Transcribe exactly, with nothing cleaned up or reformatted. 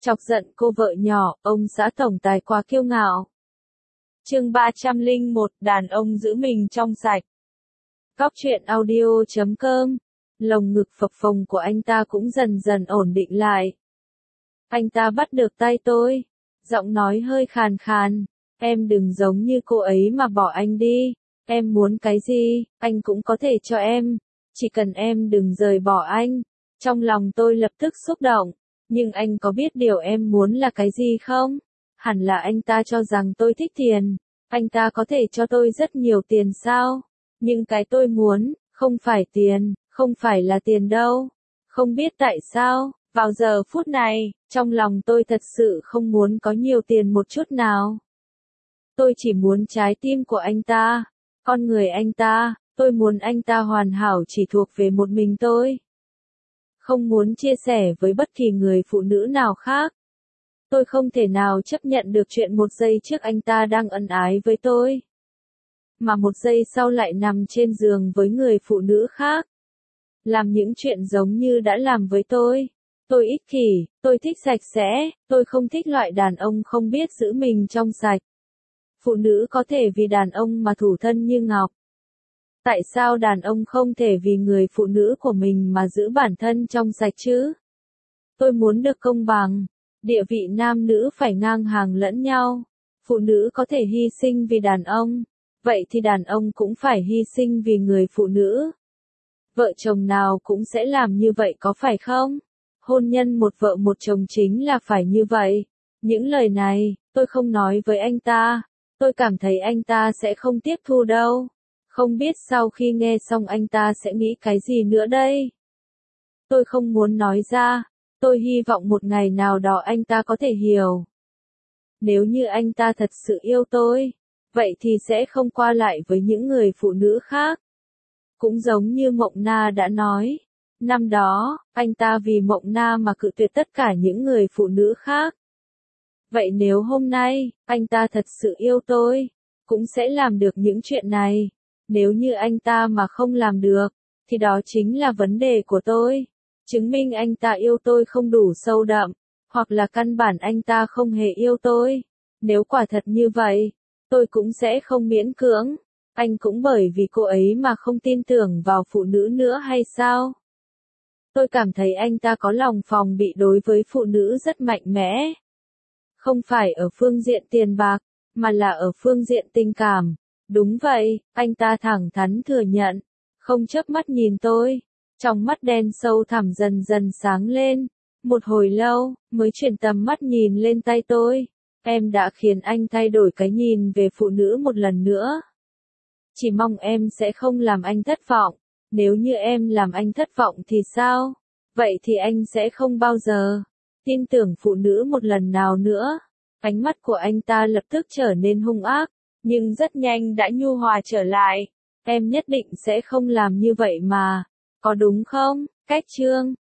Chọc giận cô vợ nhỏ, ông xã tổng tài quá kiêu ngạo. Chương ba trăm lẻ một, đàn ông giữ mình trong sạch. Cóc truyện audio chấm com. Lồng ngực phập phồng của anh ta cũng dần dần ổn định lại. Anh ta bắt được tay tôi, giọng nói hơi khàn khàn, em đừng giống như cô ấy mà bỏ anh đi, em muốn cái gì, anh cũng có thể cho em, chỉ cần em đừng rời bỏ anh. Trong lòng tôi lập tức xúc động, nhưng anh có biết điều em muốn là cái gì không? Hẳn là anh ta cho rằng tôi thích tiền, anh ta có thể cho tôi rất nhiều tiền sao? Nhưng cái tôi muốn, không phải tiền, không phải là tiền đâu. Không biết tại sao, vào giờ phút này, trong lòng tôi thật sự không muốn có nhiều tiền một chút nào. Tôi chỉ muốn trái tim của anh ta, con người anh ta, tôi muốn anh ta hoàn hảo chỉ thuộc về một mình tôi. Không muốn chia sẻ với bất kỳ người phụ nữ nào khác. Tôi không thể nào chấp nhận được chuyện một giây trước anh ta đang ân ái với tôi, mà một giây sau lại nằm trên giường với người phụ nữ khác. Làm những chuyện giống như đã làm với tôi. Tôi ích kỷ, tôi thích sạch sẽ, tôi không thích loại đàn ông không biết giữ mình trong sạch. Phụ nữ có thể vì đàn ông mà thủ thân như ngọc. Tại sao đàn ông không thể vì người phụ nữ của mình mà giữ bản thân trong sạch chứ? Tôi muốn được công bằng, địa vị nam nữ phải ngang hàng lẫn nhau. Phụ nữ có thể hy sinh vì đàn ông, vậy thì đàn ông cũng phải hy sinh vì người phụ nữ. Vợ chồng nào cũng sẽ làm như vậy có phải không? Hôn nhân một vợ một chồng chính là phải như vậy. Những lời này, tôi không nói với anh ta. Tôi cảm thấy anh ta sẽ không tiếp thu đâu. Không biết sau khi nghe xong anh ta sẽ nghĩ cái gì nữa đây? Tôi không muốn nói ra. Tôi hy vọng một ngày nào đó anh ta có thể hiểu. Nếu như anh ta thật sự yêu tôi, vậy thì sẽ không qua lại với những người phụ nữ khác. Cũng giống như Mộng Na đã nói, năm đó, anh ta vì Mộng Na mà cự tuyệt tất cả những người phụ nữ khác. Vậy nếu hôm nay, anh ta thật sự yêu tôi, cũng sẽ làm được những chuyện này. Nếu như anh ta mà không làm được, thì đó chính là vấn đề của tôi. Chứng minh anh ta yêu tôi không đủ sâu đậm, hoặc là căn bản anh ta không hề yêu tôi. Nếu quả thật như vậy, tôi cũng sẽ không miễn cưỡng. Anh cũng bởi vì cô ấy mà không tin tưởng vào phụ nữ nữa hay sao? Tôi cảm thấy anh ta có lòng phòng bị đối với phụ nữ rất mạnh mẽ. Không phải ở phương diện tiền bạc, mà là ở phương diện tình cảm. Đúng vậy, anh ta thẳng thắn thừa nhận, không chớp mắt nhìn tôi. Trong mắt đen sâu thẳm dần dần sáng lên. Một hồi lâu, mới chuyển tầm mắt nhìn lên tay tôi. Em đã khiến anh thay đổi cái nhìn về phụ nữ một lần nữa. Chỉ mong em sẽ không làm anh thất vọng. Nếu như em làm anh thất vọng thì sao? Vậy thì anh sẽ không bao giờ tin tưởng phụ nữ một lần nào nữa. Ánh mắt của anh ta lập tức trở nên hung ác, nhưng rất nhanh đã nhu hòa trở lại. Em nhất định sẽ không làm như vậy mà. Có đúng không? Cách chương